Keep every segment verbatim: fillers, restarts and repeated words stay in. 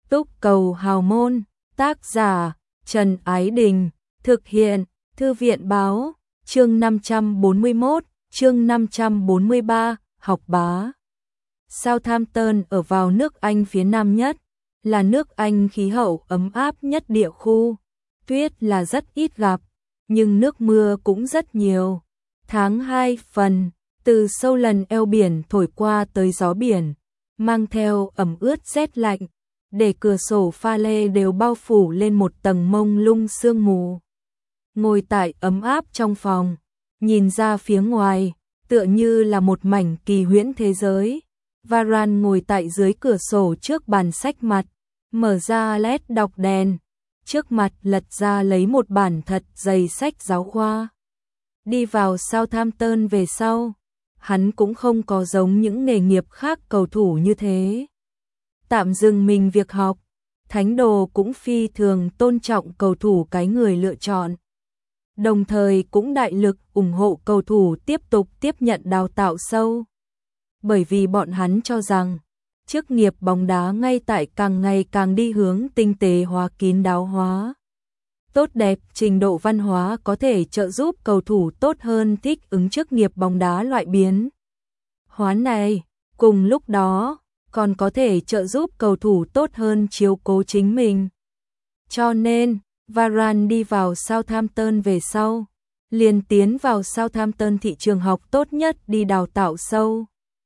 Túc Cầu Hào Môn, tác giả Trần Ái Đình, thực hiện Thư viện Báo, chương năm trăm bốn mươi mốt, chương năm trăm bốn mươi ba, học bá. Southampton ở vào nước Anh phía nam nhất, là nước Anh khí hậu ấm áp nhất địa khu. Tuyết là rất ít gặp, nhưng nước mưa cũng rất nhiều. Tháng hai phần, từ sâu lần eo biển thổi qua tới gió biển, mang theo ẩm ướt rét lạnh, để cửa sổ pha lê đều bao phủ lên một tầng mông lung sương mù. Ngồi tại ấm áp trong phòng, nhìn ra phía ngoài, tựa như là một mảnh kỳ huyễn thế giới. Varan ngồi tại dưới cửa sổ trước bàn sách mặt, mở ra led đọc đèn, trước mặt lật ra lấy một bản thật dày sách giáo khoa. Đi vào Southampton về sau, hắn cũng không có giống những nghề nghiệp khác cầu thủ như thế. Tạm dừng mình việc học, thánh đồ cũng phi thường tôn trọng cầu thủ cái người lựa chọn. Đồng thời cũng đại lực ủng hộ cầu thủ tiếp tục tiếp nhận đào tạo sâu. Bởi vì bọn hắn cho rằng, chức nghiệp bóng đá ngay tại càng ngày càng đi hướng tinh tế hóa kín đáo hóa. Tốt đẹp trình độ văn hóa có thể trợ giúp cầu thủ tốt hơn thích ứng chức nghiệp bóng đá loại biến hóa này, cùng lúc đó còn có thể trợ giúp cầu thủ tốt hơn chiếu cố chính mình. Cho nên, Varan đi vào Southampton về sau, liền tiến vào Southampton thị trường học tốt nhất đi đào tạo sâu.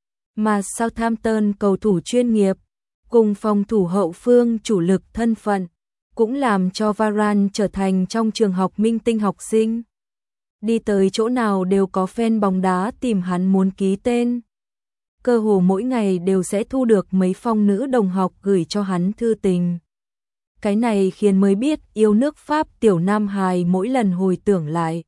Mà Southampton cầu thủ chuyên nghiệp, cùng phòng thủ hậu phương chủ lực thân phận, cũng làm cho Varan trở thành trong trường học minh tinh học sinh. Đi tới chỗ nào đều có fan bóng đá tìm hắn muốn ký tên. Cơ hồ mỗi ngày đều sẽ thu được mấy phong nữ đồng học gửi cho hắn thư tình. Cái này khiến mới biết yêu nước Pháp tiểu nam hài mỗi lần hồi tưởng lại,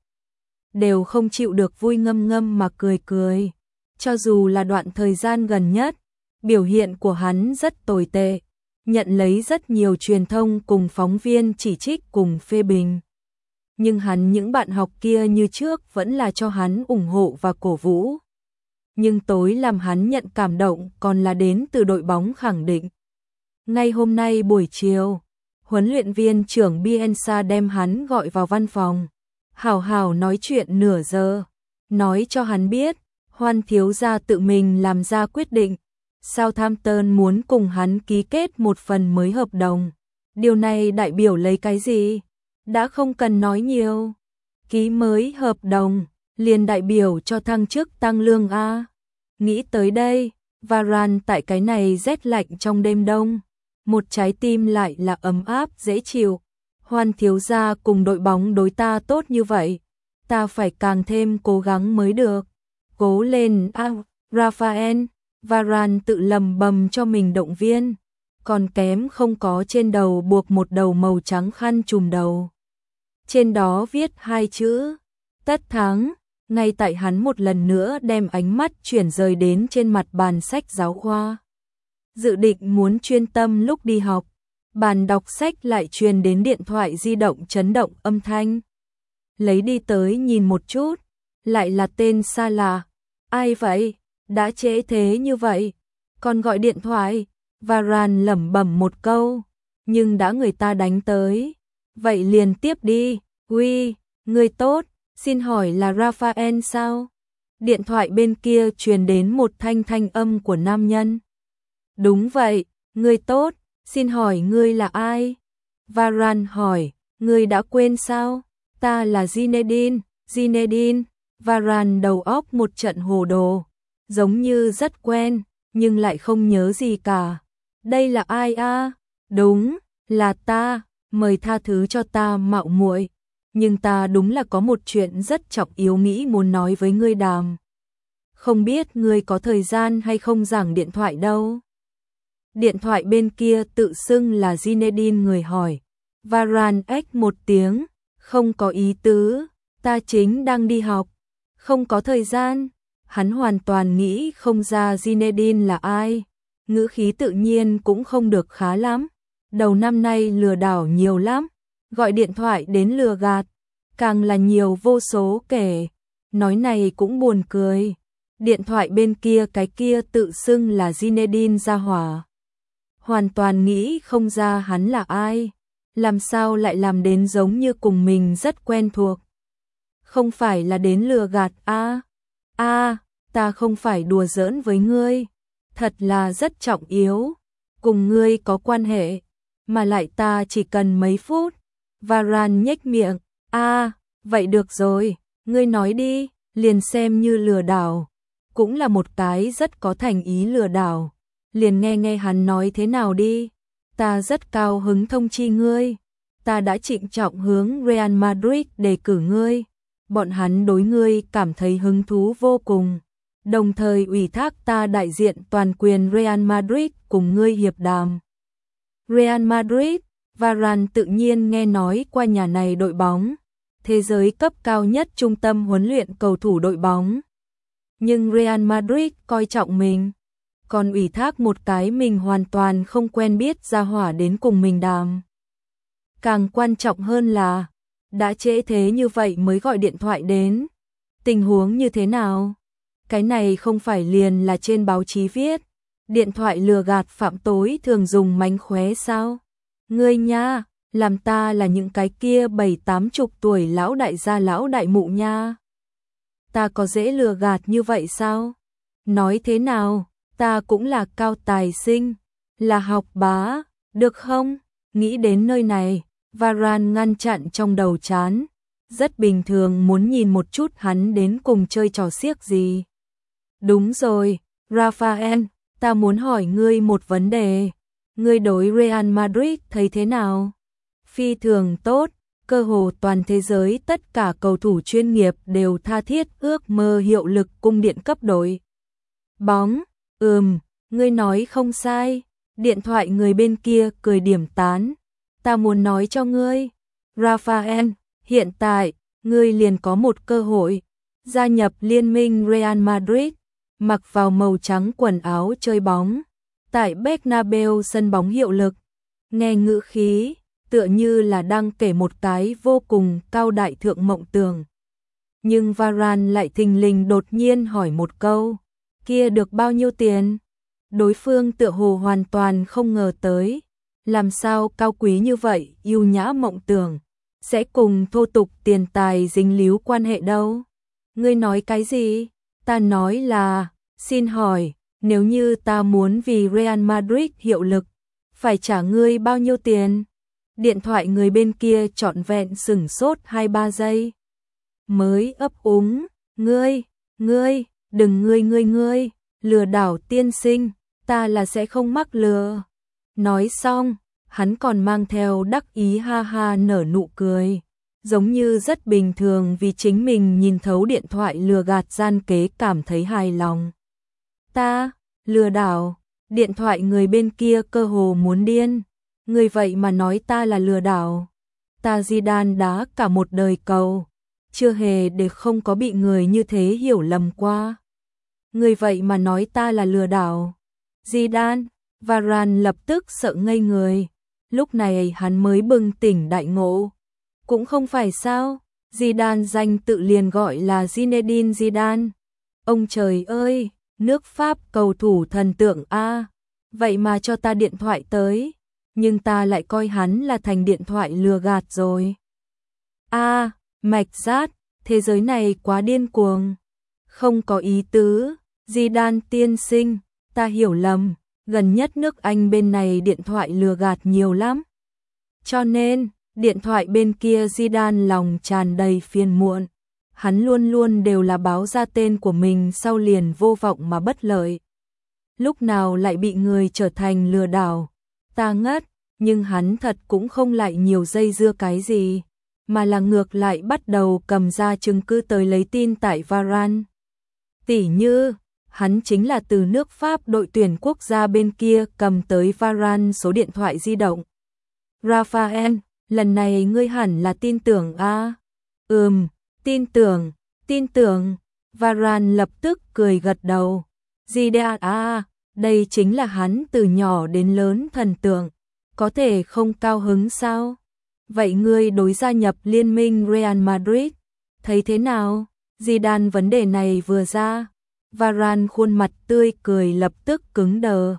đều không chịu được vui ngâm ngâm mà cười cười. Cho dù là đoạn thời gian gần nhất, biểu hiện của hắn rất tồi tệ, nhận lấy rất nhiều truyền thông cùng phóng viên chỉ trích cùng phê bình. Nhưng hắn những bạn học kia như trước vẫn là cho hắn ủng hộ và cổ vũ. Nhưng tối làm hắn nhận cảm động còn là đến từ đội bóng khẳng định. Ngay hôm nay buổi chiều, huấn luyện viên trưởng Bielsa đem hắn gọi vào văn phòng, hào hào nói chuyện nửa giờ, nói cho hắn biết, Hoan thiếu gia tự mình làm ra quyết định, Southampton muốn cùng hắn ký kết một phần mới hợp đồng. Điều này đại biểu lấy cái gì? Đã không cần nói nhiều. Ký mới hợp đồng, liền đại biểu cho thăng chức tăng lương a. Nghĩ tới đây, Varan tại cái này rét lạnh trong đêm đông, một trái tim lại là ấm áp dễ chịu. Hoan thiếu gia cùng đội bóng đối ta tốt như vậy, ta phải càng thêm cố gắng mới được. Cố lên a, à, Raphael. Varan tự lầm bầm cho mình động viên, còn kém không có trên đầu buộc một đầu màu trắng khăn trùm đầu. Trên đó viết hai chữ, tất thắng. Ngay tại hắn một lần nữa đem ánh mắt chuyển rời đến trên mặt bàn sách giáo khoa. Dự định muốn chuyên tâm lúc đi học, bàn đọc sách lại truyền đến điện thoại di động chấn động âm thanh. Lấy đi tới nhìn một chút, lại là tên xa lạ. Ai vậy? Đã trễ thế như vậy, còn gọi điện thoại. Varan lẩm bẩm một câu, nhưng đã người ta đánh tới, vậy liền tiếp đi. Uy, người tốt, xin hỏi là Raphael sao? Điện thoại bên kia truyền đến một thanh thanh âm của nam nhân. Đúng vậy, người tốt, xin hỏi ngươi là ai? Varan hỏi, ngươi đã quên sao? Ta là Zinedine, Zinedine. Varan đầu óc một trận hồ đồ, giống như rất quen, nhưng lại không nhớ gì cả. Đây là ai a? À? Đúng, là ta, mời tha thứ cho ta mạo muội, nhưng ta đúng là có một chuyện rất trọng yếu nghĩ muốn nói với ngươi đàm. Không biết ngươi có thời gian hay không giảng điện thoại đâu. Điện thoại bên kia tự xưng là Zinedine người hỏi. Varan ếch một tiếng, không có ý tứ, ta chính đang đi học, không có thời gian. Hắn hoàn toàn nghĩ không ra Zinedine là ai, ngữ khí tự nhiên cũng không được khá lắm. Đầu năm nay lừa đảo nhiều lắm, gọi điện thoại đến lừa gạt, càng là nhiều vô số kể. Nói này cũng buồn cười, điện thoại bên kia cái kia tự xưng là Zinedine ra hỏa. hoàn toàn nghĩ không ra hắn là ai, làm sao lại làm đến giống như cùng mình rất quen thuộc. Không phải là đến lừa gạt a? A, ta không phải đùa giỡn với ngươi, thật là rất trọng yếu, cùng ngươi có quan hệ, mà lại ta chỉ cần mấy phút. Varan nhếch miệng, a, vậy được rồi, ngươi nói đi, liền xem như lừa đảo, cũng là một cái rất có thành ý lừa đảo, liền nghe nghe hắn nói thế nào đi. Ta rất cao hứng thông chi ngươi, ta đã trịnh trọng hướng Real Madrid đề cử ngươi, bọn hắn đối ngươi cảm thấy hứng thú vô cùng, đồng thời ủy thác ta đại diện toàn quyền Real Madrid cùng ngươi hiệp đàm. Real Madrid, Varane tự nhiên nghe nói qua nhà này đội bóng, thế giới cấp cao nhất trung tâm huấn luyện cầu thủ đội bóng. Nhưng Real Madrid coi trọng mình, còn ủy thác một cái mình hoàn toàn không quen biết ra hỏa đến cùng mình đàm. Càng quan trọng hơn là, đã trễ thế như vậy mới gọi điện thoại đến. Tình huống như thế nào? Cái này không phải liền là trên báo chí viết, điện thoại lừa gạt phạm tối thường dùng mánh khóe sao? Ngươi nha, làm ta là những cái kia bảy tám chục tuổi lão đại gia lão đại mụ nha. Ta có dễ lừa gạt như vậy sao? Nói thế nào, ta cũng là cao tài sinh, là học bá, được không? Nghĩ đến nơi này, Varane ngăn chặn trong đầu chán, rất bình thường muốn nhìn một chút hắn đến cùng chơi trò xiếc gì. Đúng rồi, Rafael, ta muốn hỏi ngươi một vấn đề, ngươi đối Real Madrid thấy thế nào? Phi thường tốt, cơ hồ toàn thế giới tất cả cầu thủ chuyên nghiệp đều tha thiết ước mơ hiệu lực cung điện cấp đội bóng. Ừm, ngươi nói không sai. Điện thoại người bên kia cười điểm tán. Ta muốn nói cho ngươi, Rafael, hiện tại, ngươi liền có một cơ hội gia nhập liên minh Real Madrid, mặc vào màu trắng quần áo chơi bóng, tại Bernabeu sân bóng hiệu lực. Nghe ngữ khí, tựa như là đang kể một cái vô cùng cao đại thượng mộng tưởng. Nhưng Varane lại thình lình đột nhiên hỏi một câu, kia được bao nhiêu tiền? Đối phương tựa hồ hoàn toàn không ngờ tới, làm sao cao quý như vậy, yêu nhã mộng tưởng, sẽ cùng thô tục tiền tài dính líu quan hệ đâu? Ngươi nói cái gì? Ta nói là, xin hỏi, nếu như ta muốn vì Real Madrid hiệu lực, phải trả ngươi bao nhiêu tiền? Điện thoại người bên kia trọn vẹn sửng sốt hai ba giây. Mới ấp úng, ngươi, ngươi, đừng ngươi ngươi ngươi, lừa đảo tiên sinh, ta là sẽ không mắc lừa. Nói xong, hắn còn mang theo đắc ý ha ha nở nụ cười, giống như rất bình thường vì chính mình nhìn thấu điện thoại lừa gạt gian kế cảm thấy hài lòng. Ta, lừa đảo, điện thoại người bên kia cơ hồ muốn điên, người vậy mà nói ta là lừa đảo. Ta Zidane đá cả một đời cầu, chưa hề để không có bị người như thế hiểu lầm qua. Người vậy mà nói ta là lừa đảo. Zidane, Varane lập tức sợ ngây người, lúc này hắn mới bừng tỉnh đại ngộ. Cũng không phải sao, Zidane danh tự liền gọi là Zinedine Zidane. Ông trời ơi, nước Pháp cầu thủ thần tượng a, vậy mà cho ta điện thoại tới, nhưng ta lại coi hắn là thành điện thoại lừa gạt rồi. A, mạch rát, thế giới này quá điên cuồng. Không có ý tứ, Zidane tiên sinh, ta hiểu lầm, gần nhất nước Anh bên này điện thoại lừa gạt nhiều lắm. Cho nên, điện thoại bên kia Zidane lòng tràn đầy phiền muộn. Hắn luôn luôn đều là báo ra tên của mình sau liền vô vọng mà bất lợi. Lúc nào lại bị người trở thành lừa đảo. Ta ngất, nhưng hắn thật cũng không lại nhiều dây dưa cái gì, mà là ngược lại bắt đầu cầm ra chứng cứ tới lấy tin tại Varane. Tỉ như, hắn chính là từ nước Pháp đội tuyển quốc gia bên kia cầm tới Varane số điện thoại di động. Rafael, lần này ngươi hẳn là tin tưởng a? À? Ừm, tin tưởng, tin tưởng. Varane lập tức cười gật đầu. Zidane a, đây chính là hắn từ nhỏ đến lớn thần tượng, có thể không cao hứng sao? Vậy ngươi đối gia nhập liên minh Real Madrid, thấy thế nào? Zidane vấn đề này vừa ra, Varane khuôn mặt tươi cười lập tức cứng đờ.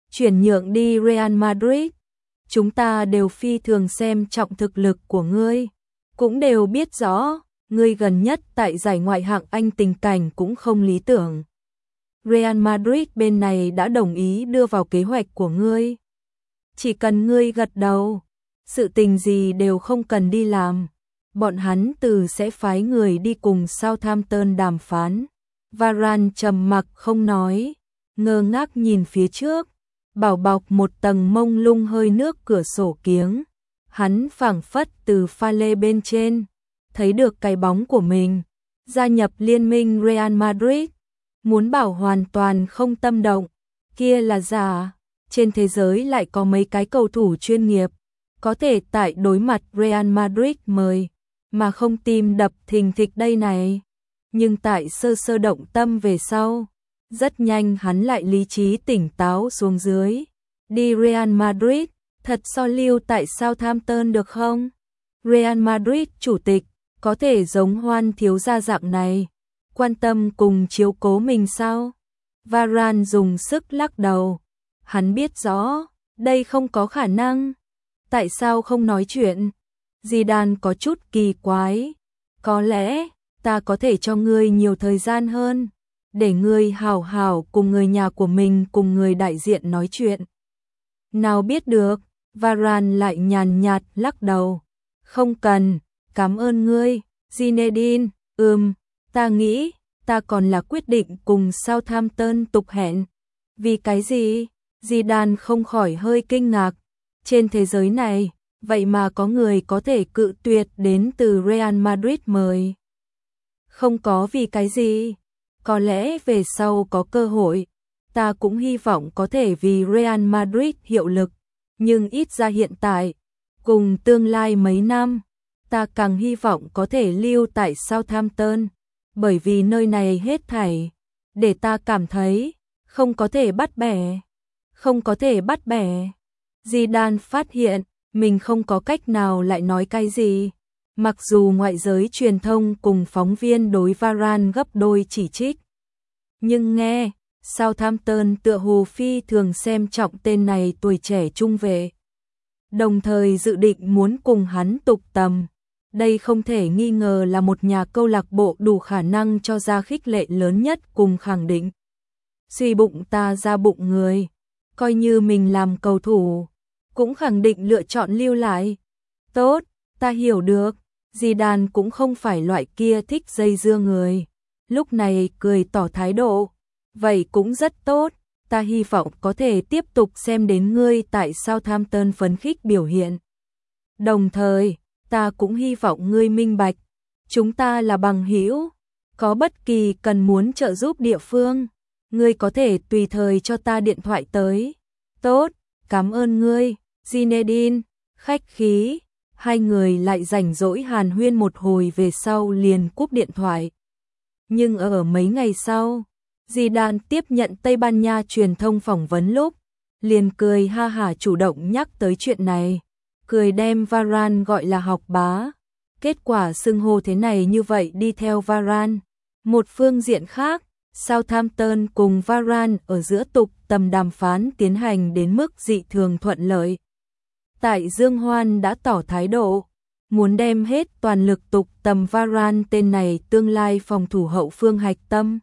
chuyển nhượng đi Real Madrid. Chúng ta đều phi thường xem trọng thực lực của ngươi, cũng đều biết rõ, ngươi gần nhất tại giải ngoại hạng Anh tình cảnh cũng không lý tưởng. Real Madrid bên này đã đồng ý đưa vào kế hoạch của ngươi. Chỉ cần ngươi gật đầu, sự tình gì đều không cần đi làm. Bọn hắn từ sẽ phái người đi cùng Southampton đàm phán. Varane trầm mặc không nói, ngơ ngác nhìn phía trước, bảo bọc một tầng mông lung hơi nước cửa sổ kiếng. Hắn phảng phất từ pha lê bên trên, thấy được cái bóng của mình, gia nhập liên minh Real Madrid. Muốn bảo hoàn toàn không tâm động, kia là giả. Trên thế giới lại có mấy cái cầu thủ chuyên nghiệp, có thể tại đối mặt Real Madrid mời, mà không tim đập thình thịch đây này. Nhưng tại sơ sơ động tâm về sau, rất nhanh hắn lại lý trí tỉnh táo xuống dưới. Đi Real Madrid, thật so lưu tại Southampton được không? Real Madrid chủ tịch, có thể giống Hoan thiếu gia dạng này, quan tâm cùng chiếu cố mình sao? Varane dùng sức lắc đầu. Hắn biết rõ, đây không có khả năng. Tại sao không nói chuyện? Zidane có chút kỳ quái. Có lẽ, ta có thể cho ngươi nhiều thời gian hơn, để ngươi hảo hảo cùng người nhà của mình cùng người đại diện nói chuyện. Nào biết được, Varane lại nhàn nhạt lắc đầu. Không cần, cảm ơn ngươi, Zinedine. Ừm, ta nghĩ, ta còn là quyết định cùng Southampton tục hẹn. Vì cái gì? Zidane không khỏi hơi kinh ngạc. Trên thế giới này, vậy mà có người có thể cự tuyệt đến từ Real Madrid mời. Không có vì cái gì. Có lẽ về sau có cơ hội, ta cũng hy vọng có thể vì Real Madrid hiệu lực. Nhưng ít ra hiện tại, cùng tương lai mấy năm, ta càng hy vọng có thể lưu tại Southampton. Bởi vì nơi này hết thảy, để ta cảm thấy, không có thể bắt bẻ. Không có thể bắt bẻ. Zidane phát hiện, mình không có cách nào lại nói cái gì. Mặc dù ngoại giới truyền thông cùng phóng viên đối Varane gấp đôi chỉ trích. Nhưng nghe, Southampton tựa hồ phi thường xem trọng tên này tuổi trẻ trung vệ. Đồng thời dự định muốn cùng hắn tục tầm. Đây không thể nghi ngờ là một nhà câu lạc bộ đủ khả năng cho ra khích lệ lớn nhất cùng khẳng định. Suy bụng ta ra bụng người. Coi như mình làm cầu thủ, cũng khẳng định lựa chọn lưu lại. Tốt, ta hiểu được. Zidane cũng không phải loại kia thích dây dưa người. Lúc này cười tỏ thái độ. Vậy cũng rất tốt, ta hy vọng có thể tiếp tục xem đến ngươi tại Southampton phấn khích biểu hiện. Đồng thời, ta cũng hy vọng ngươi minh bạch, chúng ta là bằng hữu, có bất kỳ cần muốn trợ giúp địa phương, ngươi có thể tùy thời cho ta điện thoại tới. Tốt, cảm ơn ngươi, Zinedine. Khách khí, hai người lại rảnh rỗi hàn huyên một hồi về sau liền cúp điện thoại. Nhưng ở mấy ngày sau, Zidane tiếp nhận Tây Ban Nha truyền thông phỏng vấn lúc, liền cười ha hả chủ động nhắc tới chuyện này, cười đem Varane gọi là học bá. Kết quả xưng hô thế này như vậy đi theo Varane. Một phương diện khác, Southampton cùng Varane ở giữa tục tầm đàm phán tiến hành đến mức dị thường thuận lợi. Tại Dương Hoan đã tỏ thái độ, muốn đem hết toàn lực tục tầm Varane tên này tương lai phòng thủ hậu phương hạch tâm.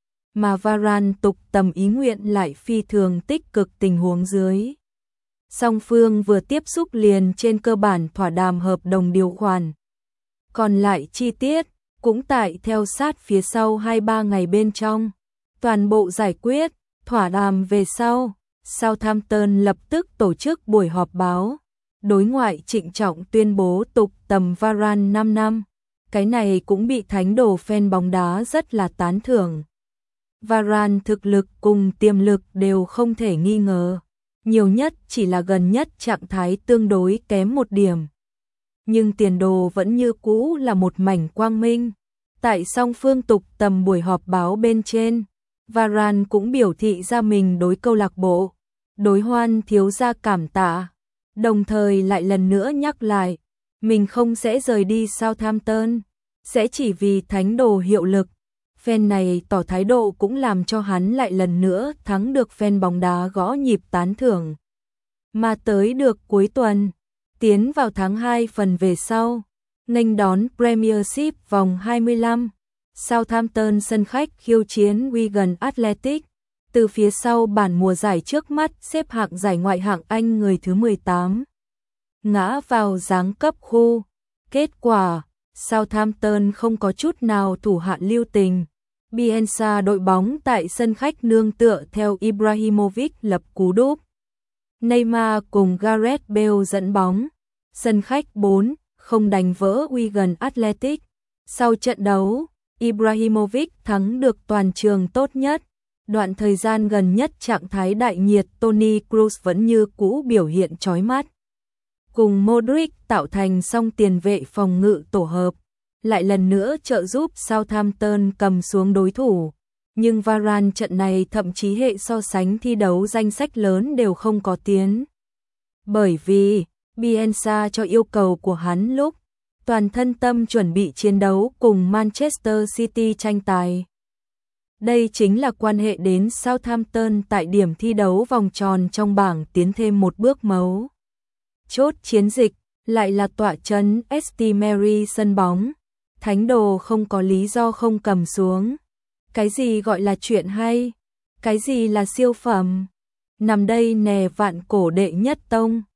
Mà Varane tục tầm ý nguyện lại phi thường tích cực tình huống dưới. Song phương vừa tiếp xúc liền trên cơ bản thỏa đàm hợp đồng điều khoản. Còn lại chi tiết, cũng tại theo sát phía sau hai ba ngày bên trong. Toàn bộ giải quyết, thỏa đàm về sau, Southampton lập tức tổ chức buổi họp báo. Đối ngoại trịnh trọng tuyên bố tục tầm Varane năm năm. Cái này cũng bị thánh đồ fan bóng đá rất là tán thưởng. Varane thực lực cùng tiềm lực đều không thể nghi ngờ. Nhiều nhất chỉ là gần nhất trạng thái tương đối kém một điểm. Nhưng tiền đồ vẫn như cũ là một mảnh quang minh. Tại song phương tục tầm buổi họp báo bên trên, Varane cũng biểu thị ra mình đối câu lạc bộ, đối Hoan thiếu gia cảm tạ. Đồng thời lại lần nữa nhắc lại, mình không sẽ rời đi Southampton, sẽ chỉ vì thánh đồ hiệu lực. Fan này tỏ thái độ cũng làm cho hắn lại lần nữa thắng được fan bóng đá gõ nhịp tán thưởng. Mà tới được cuối tuần, tiến vào tháng hai phần về sau, nghênh đón Premiership vòng hai mươi lăm, Southampton sân khách khiêu chiến Wigan Athletic, từ phía sau bản mùa giải trước mắt xếp hạng giải ngoại hạng Anh người thứ mười tám. Ngã vào giáng cấp khu. Kết quả, Southampton không có chút nào thủ hạ lưu tình. Bielsa đội bóng tại sân khách nương tựa theo Ibrahimovic lập cú đúp. Neymar cùng Gareth Bale dẫn bóng. Sân khách bốn không đánh vỡ Wigan Athletic. Sau trận đấu, Ibrahimovic thắng được toàn trường tốt nhất. Đoạn thời gian gần nhất trạng thái đại nhiệt Toni Kroos vẫn như cũ biểu hiện chói mắt. Cùng Modric tạo thành song tiền vệ phòng ngự tổ hợp, lại lần nữa trợ giúp Southampton cầm xuống đối thủ. Nhưng Varane trận này thậm chí hệ so sánh thi đấu danh sách lớn đều không có tiến. Bởi vì, Bielsa cho yêu cầu của hắn lúc toàn thân tâm chuẩn bị chiến đấu cùng Manchester City tranh tài. Đây chính là quan hệ đến Southampton tại điểm thi đấu vòng tròn trong bảng tiến thêm một bước mấu. Chốt chiến dịch, lại là tọa trấn St Mary sân bóng. Thánh đồ không có lý do không cầm xuống. Cái gì gọi là chuyện hay? Cái gì là siêu phẩm? Nằm đây nè vạn cổ đệ nhất tông.